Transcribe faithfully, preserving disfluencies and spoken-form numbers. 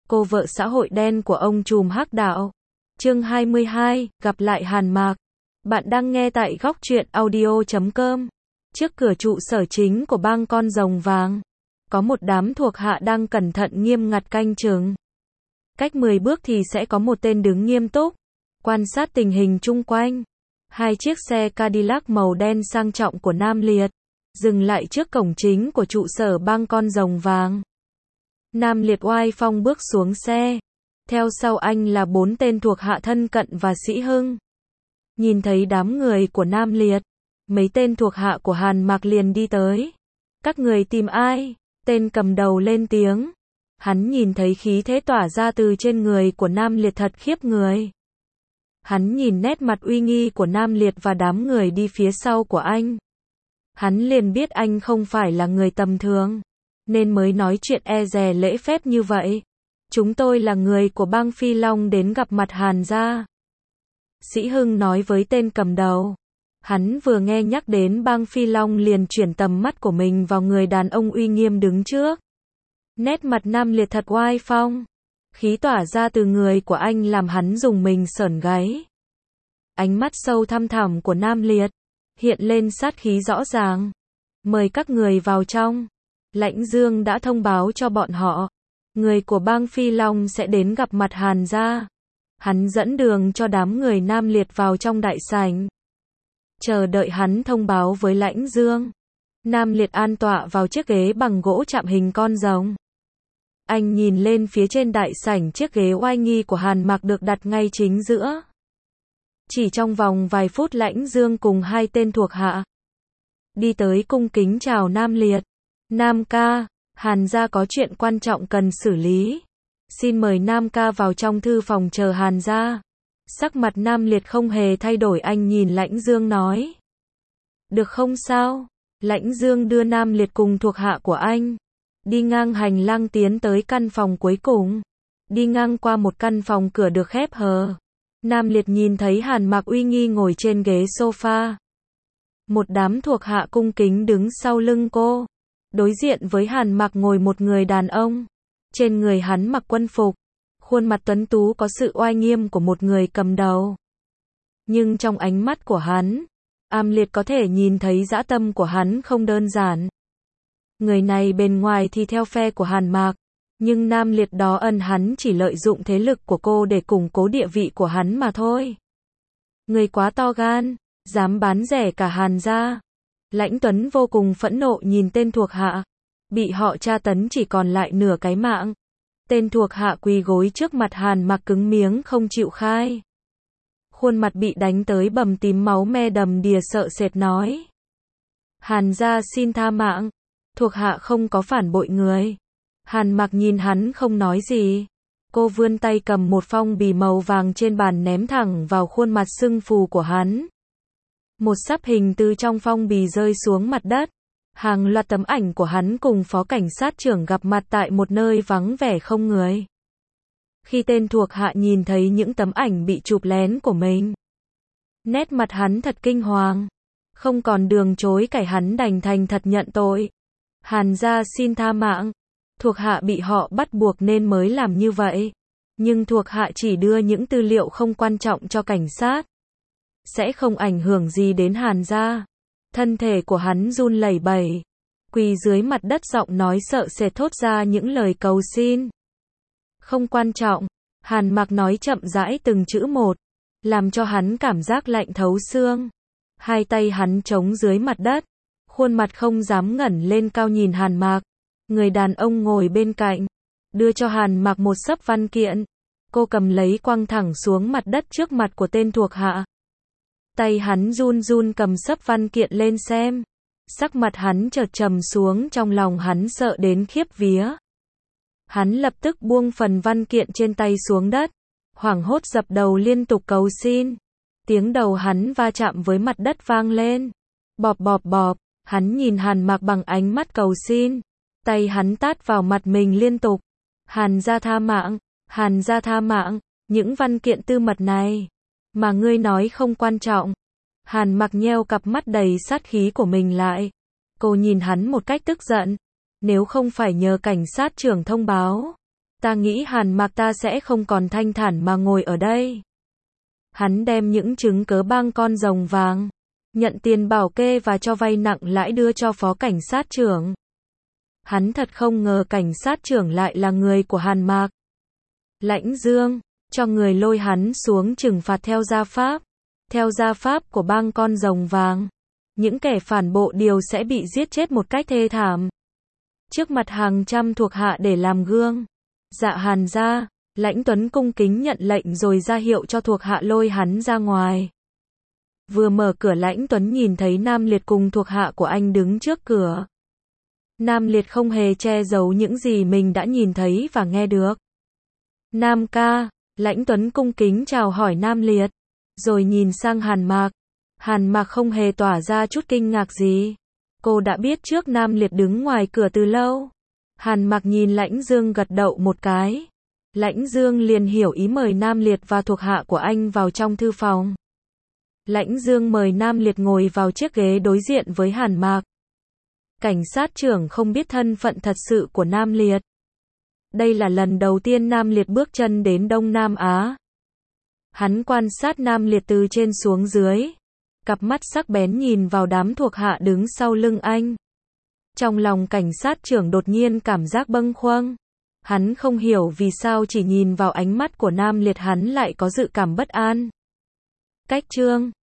cô vợ xã hội đen của ông trùm hắc đạo. Chương hai mươi hai, gặp lại Hàn Mạc. Bạn đang nghe tại góc truyện audio chấm com. Trước cửa trụ sở chính của bang con rồng vàng, có một đám thuộc hạ đang cẩn thận nghiêm ngặt canh chừng. Cách mười bước thì sẽ có một tên đứng nghiêm túc, quan sát tình hình chung quanh. Hai chiếc xe Cadillac màu đen sang trọng của Nam Liệt dừng lại trước cổng chính của trụ sở bang con rồng vàng. Nam Liệt oai phong bước xuống xe. Theo sau anh là bốn tên thuộc hạ thân cận và Sĩ Hưng. Nhìn thấy đám người của Nam Liệt, mấy tên thuộc hạ của Hàn Mạc liền đi tới. Các người tìm ai? Tên cầm đầu lên tiếng. Hắn nhìn thấy khí thế tỏa ra từ trên người của Nam Liệt thật khiếp người. Hắn nhìn nét mặt uy nghi của Nam Liệt và đám người đi phía sau của anh. Hắn liền biết anh không phải là người tầm thường, nên mới nói chuyện e dè lễ phép như vậy. Chúng tôi là người của bang Phi Long đến gặp mặt Hàn gia. Sĩ Hưng nói với tên cầm đầu. Hắn vừa nghe nhắc đến bang Phi Long liền chuyển tầm mắt của mình vào người đàn ông uy nghiêm đứng trước. Nét mặt Nam Liệt thật oai phong. Khí tỏa ra từ người của anh làm hắn rùng mình sởn gáy. Ánh mắt sâu thăm thẳm của Nam Liệt hiện lên sát khí rõ ràng. Mời các người vào trong. Lãnh Dương đã thông báo cho bọn họ. Người của bang Phi Long sẽ đến gặp mặt Hàn gia. Hắn dẫn đường cho đám người Nam Liệt vào trong đại sảnh. Chờ đợi hắn thông báo với Lãnh Dương. Nam Liệt an tọa vào chiếc ghế bằng gỗ chạm hình con rồng. Anh nhìn lên phía trên đại sảnh, chiếc ghế oai nghi của Hàn Mạc được đặt ngay chính giữa. Chỉ trong vòng vài phút Lãnh Dương cùng hai tên thuộc hạ đi tới cung kính chào Nam Liệt. Nam ca, Hàn gia có chuyện quan trọng cần xử lý. Xin mời Nam ca vào trong thư phòng chờ Hàn gia. Sắc mặt Nam Liệt không hề thay đổi, anh nhìn Lãnh Dương nói. Được không sao? Lãnh Dương đưa Nam Liệt cùng thuộc hạ của anh đi ngang hành lang tiến tới căn phòng cuối cùng. Đi ngang qua một căn phòng cửa được khép hờ. Nam Liệt nhìn thấy Hàn Mạc uy nghi ngồi trên ghế sofa. Một đám thuộc hạ cung kính đứng sau lưng cô. Đối diện với Hàn Mạc ngồi một người đàn ông. Trên người hắn mặc quân phục. Khuôn mặt tuấn tú có sự oai nghiêm của một người cầm đầu. Nhưng trong ánh mắt của hắn, Nam Liệt có thể nhìn thấy dã tâm của hắn không đơn giản. Người này bên ngoài thì theo phe của Hàn Mạc, nhưng Nam Liệt đó ân hắn chỉ lợi dụng thế lực của cô để củng cố địa vị của hắn mà thôi. Người quá to gan, dám bán rẻ cả Hàn gia. Lãnh Tuấn vô cùng phẫn nộ nhìn tên thuộc hạ, bị họ tra tấn chỉ còn lại nửa cái mạng. Tên thuộc hạ quỳ gối trước mặt Hàn Mạc cứng miếng không chịu khai. Khuôn mặt bị đánh tới bầm tím máu me đầm đìa sợ sệt nói. Hàn gia xin tha mạng. Thuộc hạ không có phản bội người. Hàn Mạc nhìn hắn không nói gì. Cô vươn tay cầm một phong bì màu vàng trên bàn ném thẳng vào khuôn mặt sưng phù của hắn. Một sắp hình từ trong phong bì rơi xuống mặt đất. Hàng loạt tấm ảnh của hắn cùng phó cảnh sát trưởng gặp mặt tại một nơi vắng vẻ không người. Khi tên thuộc hạ nhìn thấy những tấm ảnh bị chụp lén của mình, nét mặt hắn thật kinh hoàng. Không còn đường chối cãi, hắn đành thành thật nhận tội. Hàn gia xin tha mạng. Thuộc hạ bị họ bắt buộc nên mới làm như vậy. Nhưng thuộc hạ chỉ đưa những tư liệu không quan trọng cho cảnh sát. Sẽ không ảnh hưởng gì đến Hàn gia. Thân thể của hắn run lẩy bẩy. Quỳ dưới mặt đất, giọng nói sợ sệt thốt ra những lời cầu xin. Không quan trọng. Hàn Mạc nói chậm rãi từng chữ một. Làm cho hắn cảm giác lạnh thấu xương. Hai tay hắn chống dưới mặt đất. Khuôn mặt không dám ngẩng lên cao nhìn Hàn Mạc. Người đàn ông ngồi bên cạnh đưa cho Hàn Mạc một xấp văn kiện. Cô cầm lấy quăng thẳng xuống mặt đất trước mặt của tên thuộc hạ. Tay hắn run run cầm xấp văn kiện lên xem. Sắc mặt hắn chợt trầm xuống, trong lòng hắn sợ đến khiếp vía. Hắn lập tức buông phần văn kiện trên tay xuống đất. Hoảng hốt dập đầu liên tục cầu xin. Tiếng đầu hắn va chạm với mặt đất vang lên. Bọp bọp bọp. Hắn nhìn Hàn Mạc bằng ánh mắt cầu xin. Tay hắn tát vào mặt mình liên tục. Hàn gia tha mạng. Hàn gia tha mạng. Những văn kiện tư mật này mà ngươi nói không quan trọng. Hàn Mạc nheo cặp mắt đầy sát khí của mình lại. Cô nhìn hắn một cách tức giận. Nếu không phải nhờ cảnh sát trưởng thông báo, Ta nghĩ Hàn Mạc ta sẽ không còn thanh thản mà ngồi ở đây. Hắn đem những chứng cớ bang con rồng vàng, nhận tiền bảo kê và cho vay nặng lãi đưa cho phó cảnh sát trưởng. Hắn thật không ngờ cảnh sát trưởng lại là người của Hàn Mạc. Lãnh Dương, cho người lôi hắn xuống trừng phạt theo gia pháp. Theo gia pháp của bang con rồng vàng, những kẻ phản bộ điều sẽ bị giết chết một cách thê thảm. Trước mặt hàng trăm thuộc hạ để làm gương. Dạ Hàn gia, Lãnh Tuấn cung kính nhận lệnh rồi ra hiệu cho thuộc hạ lôi hắn ra ngoài. Vừa mở cửa Lãnh Tuấn nhìn thấy Nam Liệt cùng thuộc hạ của anh đứng trước cửa. Nam Liệt không hề che giấu những gì mình đã nhìn thấy và nghe được. Nam ca, Lãnh Tuấn cung kính chào hỏi Nam Liệt, rồi nhìn sang Hàn Mạc. Hàn Mạc không hề tỏa ra chút kinh ngạc gì. Cô đã biết trước Nam Liệt đứng ngoài cửa từ lâu. Hàn Mạc nhìn Lãnh Dương gật đầu một cái. Lãnh Dương liền hiểu ý mời Nam Liệt và thuộc hạ của anh vào trong thư phòng. Lãnh Dương mời Nam Liệt ngồi vào chiếc ghế đối diện với Hàn Mạc. Cảnh sát trưởng không biết thân phận thật sự của Nam Liệt. Đây là lần đầu tiên Nam Liệt bước chân đến Đông Nam Á. Hắn quan sát Nam Liệt từ trên xuống dưới. Cặp mắt sắc bén nhìn vào đám thuộc hạ đứng sau lưng anh. Trong lòng cảnh sát trưởng đột nhiên cảm giác bâng khuâng. Hắn không hiểu vì sao chỉ nhìn vào ánh mắt của Nam Liệt hắn lại có dự cảm bất an. Cách chương